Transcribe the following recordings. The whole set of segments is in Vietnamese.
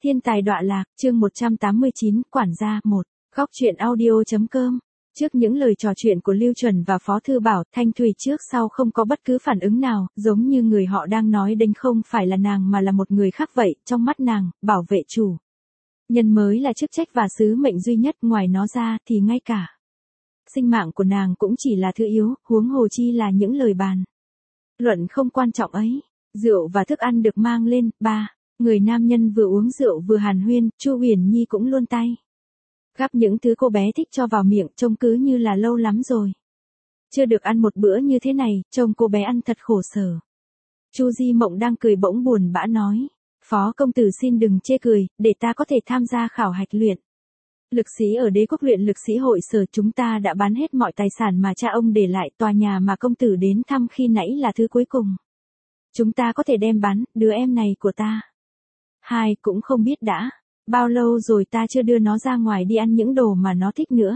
Thiên tài đọa lạc, chương 189, quản gia 1, góc truyện audio.com. Trước những lời trò chuyện của Lưu Chuẩn và Phó Thư Bảo, Thanh Thùy trước sau không có bất cứ phản ứng nào, giống như người họ đang nói đến không phải là nàng mà là một người khác vậy, trong mắt nàng, bảo vệ chủ nhân mới là chức trách và sứ mệnh duy nhất, ngoài nó ra thì ngay cả sinh mạng của nàng cũng chỉ là thứ yếu, huống hồ chi là những lời bàn luận không quan trọng ấy. Rượu và thức ăn được mang lên, người nam nhân vừa uống rượu vừa hàn huyên, Chu Huyền Nhi cũng luôn tay gắp những thứ cô bé thích cho vào miệng, trông cứ như là lâu lắm rồi chưa được ăn một bữa như thế này, trông cô bé ăn thật khổ sở. Chu Di Mộng đang cười bỗng buồn bã nói, Phó công tử xin đừng chê cười, để ta có thể tham gia khảo hạch luyện lực sĩ ở Đế Quốc luyện lực sĩ hội sở. Chúng ta đã bán hết mọi tài sản mà cha ông để lại, tòa nhà mà công tử đến thăm khi nãy là thứ cuối cùng chúng ta có thể đem bán. Đứa em này của ta cũng không biết đã bao lâu rồi ta chưa đưa nó ra ngoài đi ăn những đồ mà nó thích nữa.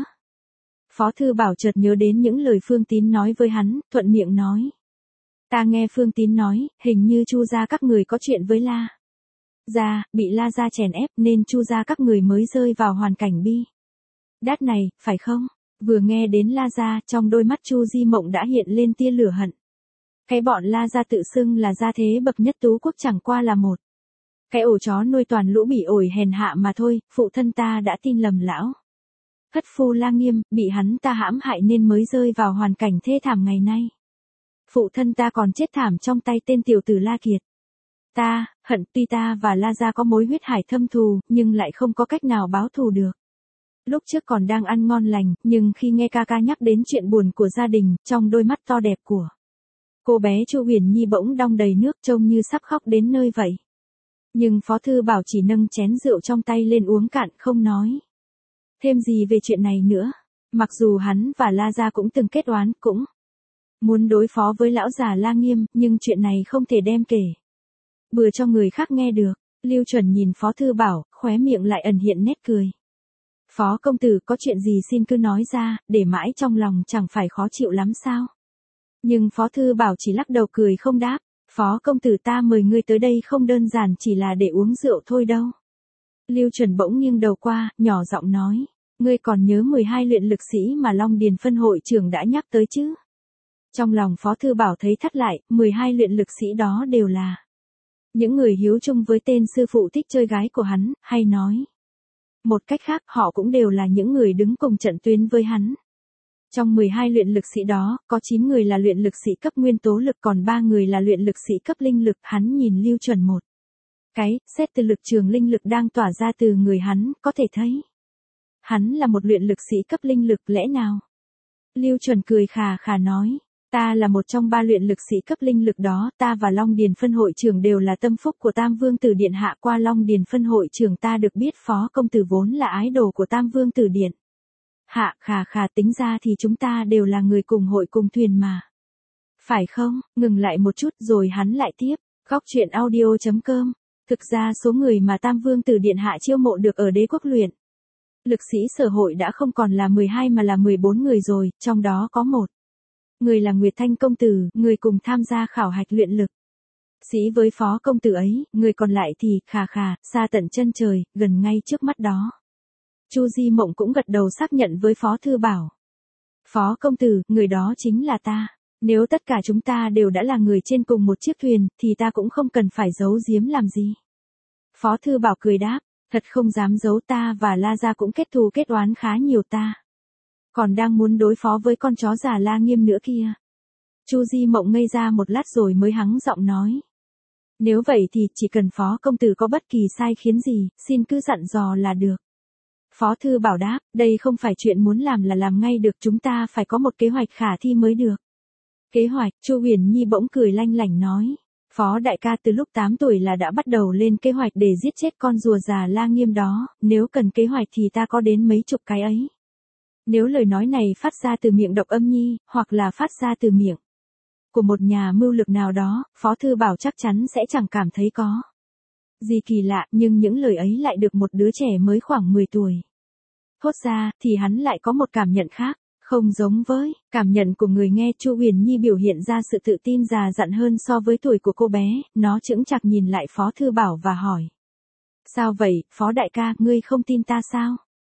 Phó Thư Bảo chợt nhớ đến những lời Phương Tín nói với hắn, thuận miệng nói, ta nghe Phương Tín nói, hình như Chu gia các người có chuyện với La gia, bị La gia chèn ép nên Chu gia các người mới rơi vào hoàn cảnh bi đát này, phải không? Vừa nghe đến La gia, trong đôi mắt Chu Di Mộng đã hiện lên tia lửa hận. Cái bọn La gia tự xưng là gia thế bậc nhất Tú quốc chẳng qua là một cái ổ chó nuôi toàn lũ bỉ ổi hèn hạ mà thôi. Phụ thân ta đã tin lầm lão thất phu La Nghiêm, bị hắn ta hãm hại nên mới rơi vào hoàn cảnh thê thảm ngày nay. Phụ thân ta còn chết thảm trong tay tên tiểu tử La Kiệt. Ta hận, tuy ta và La gia có mối huyết hải thâm thù, nhưng lại không có cách nào báo thù được. Lúc trước còn đang ăn ngon lành, nhưng khi nghe ca ca nhắc đến chuyện buồn của gia đình, trong đôi mắt to đẹp của cô bé Chu Huyền Nhi bỗng đong đầy nước, trông như sắp khóc đến nơi vậy. Nhưng Phó Thư Bảo chỉ nâng chén rượu trong tay lên uống cạn, không nói thêm gì về chuyện này nữa. Mặc dù hắn và La gia cũng từng kết oán, cũng muốn đối phó với lão già La Nghiêm, nhưng chuyện này không thể đem kể bừa cho người khác nghe được. Lưu Chuẩn nhìn Phó Thư Bảo, khóe miệng lại ẩn hiện nét cười. Phó công tử có chuyện gì xin cứ nói ra, để mãi trong lòng chẳng phải khó chịu lắm sao? Nhưng Phó Thư Bảo chỉ lắc đầu cười không đáp. Phó công tử, ta mời ngươi tới đây không đơn giản chỉ là để uống rượu thôi đâu. Lưu Chuẩn bỗng nghiêng đầu qua, nhỏ giọng nói, ngươi còn nhớ 12 luyện lực sĩ mà Long Điền phân hội trưởng đã nhắc tới chứ? Trong lòng Phó Thư Bảo thấy thắt lại, 12 luyện lực sĩ đó đều là những người hiếu chung với tên sư phụ thích chơi gái của hắn, hay nói một cách khác, họ cũng đều là những người đứng cùng trận tuyến với hắn. Trong 12 luyện lực sĩ đó, có 9 người là luyện lực sĩ cấp nguyên tố lực, còn 3 người là luyện lực sĩ cấp linh lực. Hắn nhìn Lưu Chuẩn một cái, xét từ lực trường linh lực đang tỏa ra từ người hắn, có thể thấy hắn là một luyện lực sĩ cấp linh lực. Lẽ nào? Lưu Chuẩn cười khà khà nói, ta là một trong 3 luyện lực sĩ cấp linh lực đó. Ta và Long Điền phân hội trưởng đều là tâm phúc của Tam Vương Tử Điện hạ. Qua Long Điền phân hội trưởng ta được biết Phó công tử vốn là ái đồ của Tam Vương Tử Điện hạ. Khà tính ra thì chúng ta đều là người cùng hội cùng thuyền mà, phải không? Ngừng lại một chút rồi hắn lại tiếp, góc truyện audio.com. Thực ra số người mà Tam Vương Tử Điện hạ chiêu mộ được ở Đế Quốc luyện lực sĩ sở hội đã không còn là 12 mà là 14 người rồi, trong đó có một người là Nguyệt Thanh công tử, người cùng tham gia khảo hạch luyện lực sĩ với Phó công tử ấy. Người còn lại thì xa tận chân trời, gần ngay trước mắt đó. Chu Di Mộng cũng gật đầu xác nhận với Phó Thư Bảo. Phó công tử, người đó chính là ta. Nếu tất cả chúng ta đều đã là người trên cùng một chiếc thuyền, thì ta cũng không cần phải giấu giếm làm gì. Phó Thư Bảo cười đáp, thật không dám giấu, ta và La gia cũng kết thù kết oán khá nhiều, ta còn đang muốn đối phó với con chó già La Nghiêm nữa kia. Chu Di Mộng ngây ra một lát rồi mới hắng giọng nói, nếu vậy thì chỉ cần Phó công tử có bất kỳ sai khiến gì, xin cứ dặn dò là được. Phó Thư Bảo đáp, đây không phải chuyện muốn làm là làm ngay được, chúng ta phải có một kế hoạch khả thi mới được. Kế hoạch? Chu Huyền Nhi bỗng cười lanh lảnh nói, Phó đại ca từ lúc 8 tuổi là đã bắt đầu lên kế hoạch để giết chết con rùa già La Nghiêm đó. Nếu cần kế hoạch thì ta có đến mấy chục cái ấy. Nếu lời nói này phát ra từ miệng Độc Âm Nhi, hoặc là phát ra từ miệng của một nhà mưu lược nào đó, Phó Thư Bảo chắc chắn sẽ chẳng cảm thấy có gì kỳ lạ, nhưng những lời ấy lại được một đứa trẻ mới khoảng 10 tuổi thốt ra, thì hắn lại có một cảm nhận khác, không giống với cảm nhận của người nghe. Chu Huyền Nhi biểu hiện ra sự tự tin già dặn hơn so với tuổi của cô bé, nó chững chạc nhìn lại Phó Thư Bảo và hỏi, Sao vậy, Phó đại ca, ngươi không tin ta sao?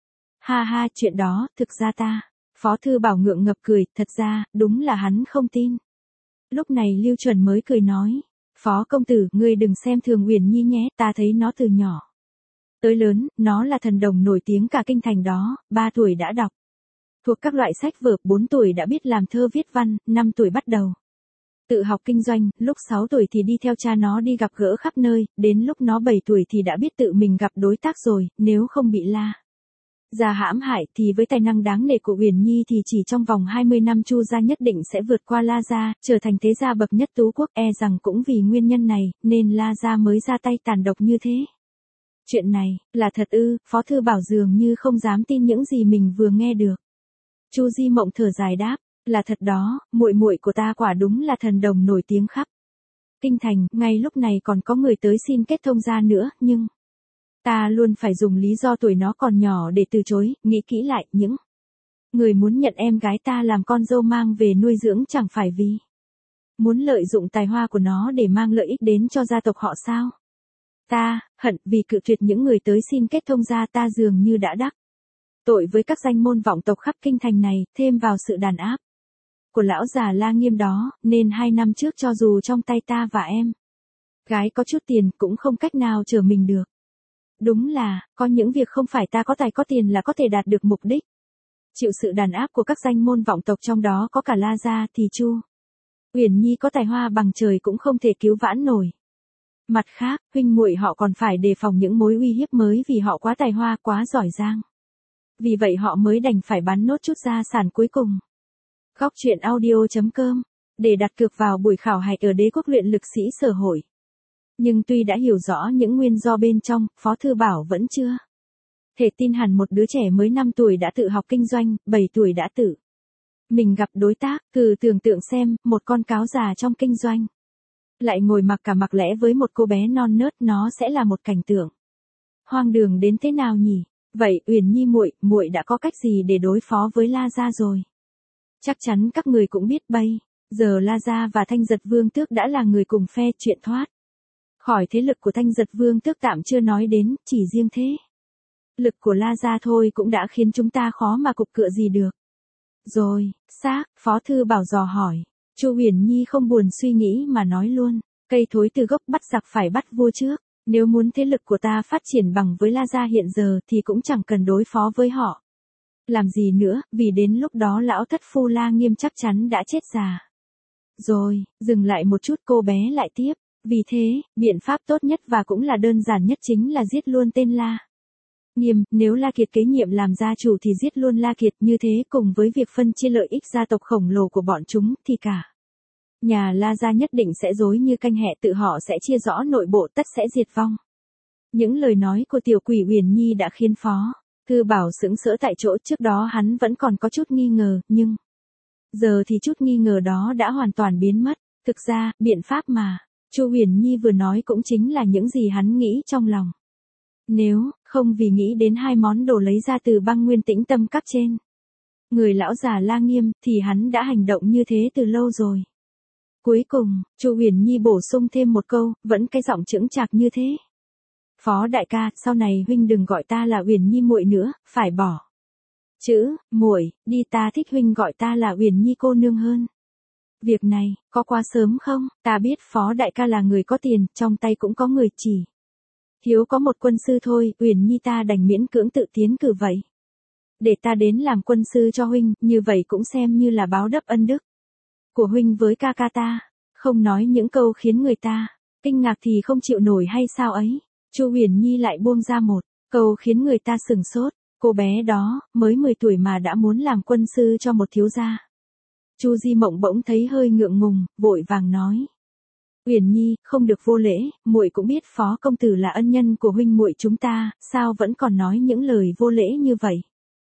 Ha ha, chuyện đó, thực ra ta. Phó Thư Bảo ngượng ngập cười, thật ra, đúng là hắn không tin. Lúc này Lưu Chuẩn mới cười nói, Phó công tử, ngươi đừng xem thường Uyển Nhi nhé, ta thấy nó từ nhỏ tới lớn, nó là thần đồng nổi tiếng cả kinh thành đó, 3 tuổi đã đọc thuộc các loại sách vở, 4 tuổi đã biết làm thơ viết văn, 5 tuổi bắt đầu tự học kinh doanh, lúc 6 tuổi thì đi theo cha nó đi gặp gỡ khắp nơi, đến lúc nó 7 tuổi thì đã biết tự mình gặp đối tác rồi, nếu không bị La gia hãm hại thì với tài năng đáng nể của Uyển Nhi thì chỉ trong vòng 20 năm Chu gia nhất định sẽ vượt qua La gia, trở thành thế gia bậc nhất tú quốc, e rằng cũng vì nguyên nhân này, nên La gia mới ra tay tàn độc như thế. Chuyện này, là thật ư? Phó Thư Bảo dường như không dám tin những gì mình vừa nghe được. Chu Di Mộng thở dài đáp, là thật đó, muội muội của ta quả đúng là thần đồng nổi tiếng khắp kinh thành, ngay lúc này còn có người tới xin kết thông gia nữa, nhưng ta luôn phải dùng lý do tuổi nó còn nhỏ để từ chối, nghĩ kỹ lại, những người muốn nhận em gái ta làm con dâu mang về nuôi dưỡng chẳng phải vì muốn lợi dụng tài hoa của nó để mang lợi ích đến cho gia tộc họ sao? Ta, hận vì cự tuyệt những người tới xin kết thông gia, ta dường như đã đắc tội với các danh môn vọng tộc khắp kinh thành này, thêm vào sự đàn áp của lão già La Nghiêm đó, nên 2 năm trước cho dù trong tay ta và em gái có chút tiền cũng không cách nào trở mình được. Đúng là, có những việc không phải ta có tài có tiền là có thể đạt được mục đích. Chịu sự đàn áp của các danh môn vọng tộc, trong đó có cả La gia, thì Chu Uyển Nhi có tài hoa bằng trời cũng không thể cứu vãn nổi. Mặt khác, huynh muội họ còn phải đề phòng những mối uy hiếp mới vì họ quá tài hoa, quá giỏi giang. Vì vậy họ mới đành phải bán nốt chút gia sản cuối cùng. Góc truyện audio.com, để đặt cược vào buổi khảo hạch ở Đế quốc luyện lực sĩ Sở Hội. Nhưng tuy đã hiểu rõ những nguyên do bên trong, Phó Thư Bảo vẫn chưa thể tin hẳn một đứa trẻ mới 5 tuổi đã tự học kinh doanh, 7 tuổi đã tự mình gặp đối tác, thử tưởng tượng xem, một con cáo già trong kinh doanh lại ngồi mặc cả mặc lẽ với một cô bé non nớt, nó sẽ là một cảnh tượng hoang đường đến thế nào nhỉ? Vậy Uyển Nhi muội đã có cách gì để đối phó với La gia rồi? Chắc chắn các người cũng biết bây giờ La gia và Thanh Giật Vương Tước đã là người cùng phe, chuyện thoát khỏi thế lực của Thanh Giật Vương Tước tạm chưa nói đến, chỉ riêng thế lực của La gia thôi cũng đã khiến chúng ta khó mà cục cựa gì được. Rồi, xác, Phó Thư Bảo dò hỏi. Chu Uyển Nhi không buồn suy nghĩ mà nói luôn, cây thối từ gốc, bắt giặc phải bắt vua trước. Nếu muốn thế lực của ta phát triển bằng với La gia hiện giờ thì cũng chẳng cần đối phó với họ làm gì nữa, vì đến lúc đó lão thất phu La Nghiêm chắc chắn đã chết già. Rồi, dừng lại một chút, cô bé lại tiếp. Vì thế, biện pháp tốt nhất và cũng là đơn giản nhất chính là giết luôn tên La Nghiêm. Nếu La Kiệt kế nhiệm làm gia chủ thì giết luôn La Kiệt, như thế cùng với việc phân chia lợi ích gia tộc khổng lồ của bọn chúng thì cả nhà La gia nhất định sẽ rối như canh hẹ, tự họ sẽ chia rõ nội bộ, tất sẽ diệt vong. Những lời nói của tiểu quỷ Uyển Nhi đã khiến Phó Thư Bảo sững sỡ tại chỗ, trước đó hắn vẫn còn có chút nghi ngờ, nhưng giờ thì chút nghi ngờ đó đã hoàn toàn biến mất. Thực ra, biện pháp mà Chu Uyển Nhi vừa nói cũng chính là những gì hắn nghĩ trong lòng. Nếu không vì nghĩ đến 2 món đồ lấy ra từ Băng Nguyên Tĩnh Tâm Các trên người lão già La Nghiêm thì hắn đã hành động như thế từ lâu rồi. Cuối cùng, Chu Uyển Nhi bổ sung thêm một câu, vẫn cái giọng chững chạc như thế. Phó đại ca, sau này huynh đừng gọi ta là Uyển Nhi muội nữa, phải bỏ chữ muội đi, ta thích huynh gọi ta là Uyển Nhi cô nương hơn. Việc này, có quá sớm không? Ta biết Phó đại ca là người có tiền, trong tay cũng có người, chỉ thiếu có một quân sư thôi, Uyển Nhi ta đành miễn cưỡng tự tiến cử vậy. Để ta đến làm quân sư cho huynh, như vậy cũng xem như là báo đáp ân đức của huynh với ca ca ta. Không nói những câu khiến người ta kinh ngạc thì không chịu nổi hay sao ấy? Chu Uyển Nhi lại buông ra một câu khiến người ta sửng sốt. Cô bé đó, mới 10 tuổi mà đã muốn làm quân sư cho một thiếu gia. Chu Di Mộng bỗng thấy hơi ngượng ngùng, vội vàng nói. Uyển Nhi, không được vô lễ, muội cũng biết Phó công tử là ân nhân của huynh muội chúng ta, sao vẫn còn nói những lời vô lễ như vậy?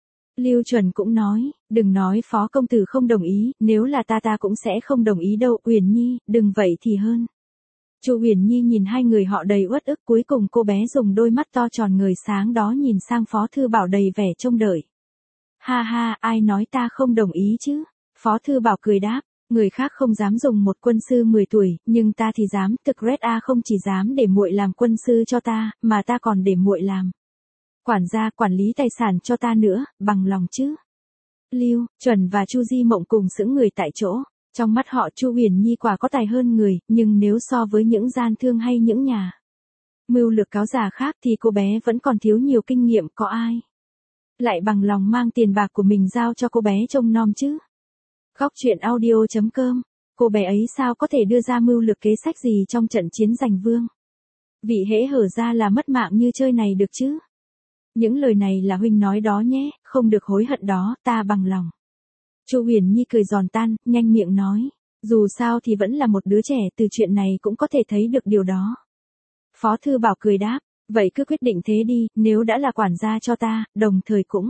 Lưu Chuẩn cũng nói, đừng nói Phó công tử không đồng ý, nếu là ta cũng sẽ không đồng ý đâu. Uyển Nhi, đừng vậy thì hơn. Chu Uyển Nhi nhìn hai người họ đầy uất ức, cuối cùng cô bé dùng đôi mắt to tròn ngời sáng đó nhìn sang Phó Thư Bảo đầy vẻ trông đợi. Ha ha, ai nói ta không đồng ý chứ? Phó Thư Bảo cười đáp, Người khác không dám dùng một quân sư 10 tuổi, nhưng ta thì dám, thực Red A không chỉ dám để muội làm quân sư cho ta, mà ta còn để muội làm quản gia, quản lý tài sản cho ta nữa, bằng lòng chứ? Lưu, Chuẩn và Chu Di Mộng cùng sững người tại chỗ. Trong mắt họ Chu Huyền Nhi quả có tài hơn người, nhưng nếu so với những gian thương hay những nhà mưu lược cáo già khác thì cô bé vẫn còn thiếu nhiều kinh nghiệm, có ai lại bằng lòng mang tiền bạc của mình giao cho cô bé trông nom chứ? Góc truyện audio.com. Cô bé ấy sao có thể đưa ra mưu lược kế sách gì trong trận chiến giành vương? Vị hễ hở ra là mất mạng như chơi này được chứ? Những lời này là huynh nói đó nhé, không được hối hận đó, ta bằng lòng. Chu Huyền Nhi cười giòn tan, nhanh miệng nói. Dù sao thì vẫn là một đứa trẻ, từ chuyện này cũng có thể thấy được điều đó. Phó Thư Bảo cười đáp, vậy cứ quyết định thế đi, nếu đã là quản gia cho ta, đồng thời cũng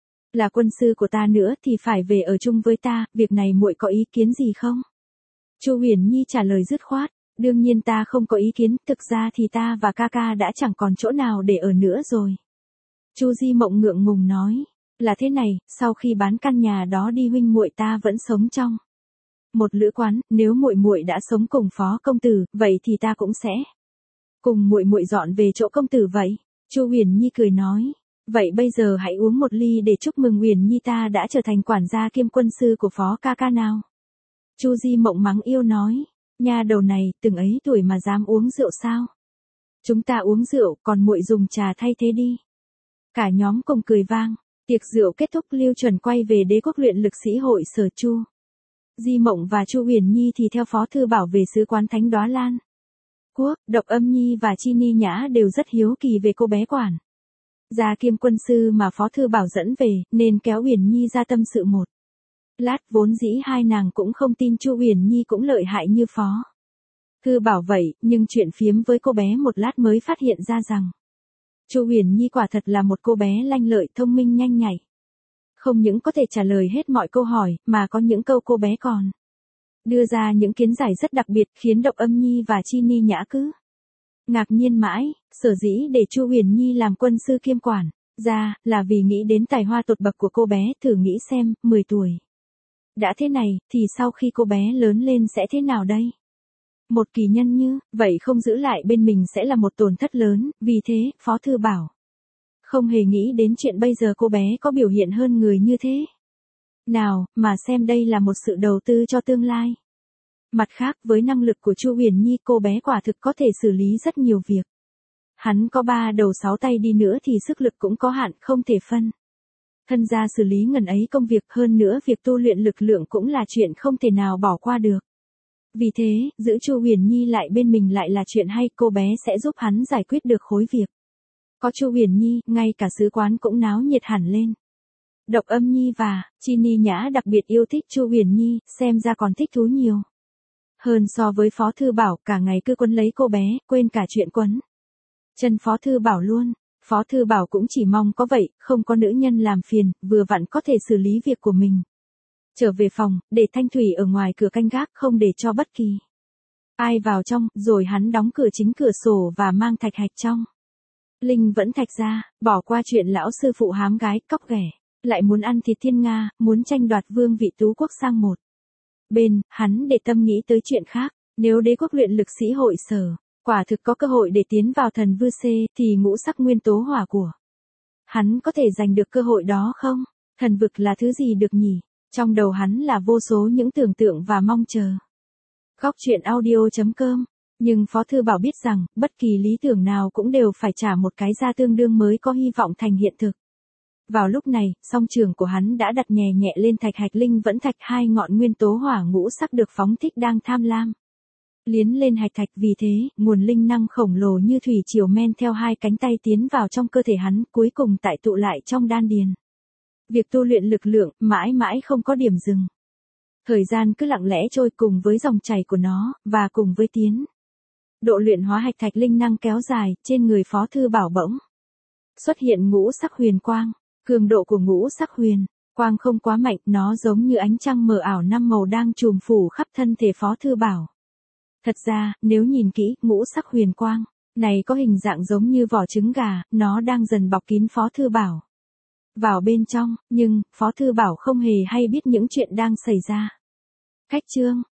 là quân sư của ta nữa thì phải về ở chung với ta, việc này muội có ý kiến gì không? Chu Huyền Nhi trả lời dứt khoát, đương nhiên ta không có ý kiến, thực ra thì ta và ca ca đã chẳng còn chỗ nào để ở nữa rồi. Chu Di Mộng ngượng ngùng nói, là thế này, sau khi bán căn nhà đó đi huynh muội ta vẫn sống trong một lữ quán, nếu muội muội đã sống cùng Phó công tử, vậy thì ta cũng sẽ cùng muội muội dọn về chỗ công tử vậy. Chu Huyền Nhi cười nói, vậy bây giờ hãy uống một ly để chúc mừng Huyền Nhi ta đã trở thành quản gia kiêm quân sư của Phó ca ca nào. Chu Di Mộng mắng yêu nói, nha đầu này, từng ấy tuổi mà dám uống rượu sao? Chúng ta uống rượu, còn muội dùng trà thay thế đi. Cả nhóm cùng cười vang. Tiệc rượu kết thúc, Lưu Chuẩn quay về Đế quốc luyện lực sĩ hội sở. Chu Di Mộng và Chu Huyền Nhi thì theo Phó Thư Bảo về sứ quán Thánh Đóa Lan Quốc. Độc Âm Nhi và Chi Ni Nhã đều rất hiếu kỳ về cô bé quản gia kiêm quân sư mà Phó Thư Bảo dẫn về, nên kéo Huyền Nhi ra tâm sự một lát. Vốn dĩ hai nàng cũng không tin Chu Huyền Nhi cũng lợi hại như Phó Thư Bảo vậy, nhưng chuyện phiếm với cô bé một lát mới phát hiện ra rằng Chu Huyền Nhi quả thật là một cô bé lanh lợi, thông minh, nhanh nhạy. Không những có thể trả lời hết mọi câu hỏi, mà có những câu cô bé còn đưa ra những kiến giải rất đặc biệt, khiến Độc Âm Nhi và Chi Ni Nhã cứ ngạc nhiên mãi. Sở dĩ để Chu Huyền Nhi làm quân sư kiêm quản gia là vì nghĩ đến tài hoa tột bậc của cô bé. Thử nghĩ xem, 10 tuổi đã thế này, thì sau khi cô bé lớn lên sẽ thế nào đây? Một kỳ nhân như vậy không giữ lại bên mình sẽ là một tổn thất lớn, vì thế, Phó Thư Bảo không hề nghĩ đến chuyện bây giờ cô bé có biểu hiện hơn người như thế nào, mà xem đây là một sự đầu tư cho tương lai. Mặt khác, với năng lực của Chu Huyền Nhi, cô bé quả thực có thể xử lý rất nhiều việc. Hắn có 3 đầu 6 tay đi nữa thì sức lực cũng có hạn, không thể phân thân ra xử lý ngần ấy công việc. Hơn nữa, việc tu luyện lực lượng cũng là chuyện không thể nào bỏ qua được. Vì thế, giữ Chu Huyền Nhi lại bên mình lại là chuyện hay, cô bé sẽ giúp hắn giải quyết được khối việc. Có Chu Huyền Nhi, ngay cả sứ quán cũng náo nhiệt hẳn lên. Độc Âm Nhi và Chi Ni Nhã đặc biệt yêu thích Chu Huyền Nhi, xem ra còn thích thú nhiều hơn so với Phó Thư Bảo, cả ngày cứ quấn lấy cô bé, quên cả chuyện quấn chân Phó Thư Bảo luôn. Phó Thư Bảo cũng chỉ mong có vậy, không có nữ nhân làm phiền, vừa vặn có thể xử lý việc của mình. Trở về phòng, để Thanh Thủy ở ngoài cửa canh gác, không để cho bất kỳ ai vào trong, rồi hắn đóng cửa chính cửa sổ và mang thạch hạch trong Linh Vẫn Thạch ra, bỏ qua chuyện lão sư phụ hám gái, cóc ghẻ, lại muốn ăn thịt thiên nga, muốn tranh đoạt vương vị tú quốc sang một bên. Hắn để tâm nghĩ tới chuyện khác. Nếu Đế quốc luyện lực sĩ hội sở quả thực có cơ hội để tiến vào thần vư C, thì ngũ sắc nguyên tố hỏa của hắn có thể giành được cơ hội đó không? Thần vực là thứ gì được nhỉ? Trong đầu hắn là vô số những tưởng tượng và mong chờ. Góc truyện audio.com. Nhưng Phó Thư Bảo biết rằng, bất kỳ lý tưởng nào cũng đều phải trả một cái giá tương đương mới có hy vọng thành hiện thực. Vào lúc này, song trường của hắn đã đặt nhẹ nhẹ lên thạch hạch Linh Vẫn Thạch, 2 ngọn nguyên tố hỏa ngũ sắc được phóng thích đang tham lam liến lên hạch thạch. Vì thế, nguồn linh năng khổng lồ như thủy triều men theo 2 cánh tay tiến vào trong cơ thể hắn, cuối cùng tại tụ lại trong đan điền. Việc tu luyện lực lượng, mãi mãi không có điểm dừng. Thời gian cứ lặng lẽ trôi cùng với dòng chảy của nó, và cùng với tiến độ luyện hóa hạch thạch linh năng kéo dài, trên người Phó Thư Bảo bỗng xuất hiện ngũ sắc huyền quang. Cường độ của ngũ sắc huyền quang không quá mạnh, nó giống như ánh trăng mờ ảo 5 màu đang trùm phủ khắp thân thể Phó Thư Bảo. Thật ra, nếu nhìn kỹ, ngũ sắc huyền quang này có hình dạng giống như vỏ trứng gà, nó đang dần bọc kín Phó Thư Bảo vào bên trong, nhưng Phó Thư Bảo không hề hay biết những chuyện đang xảy ra. Khách chương.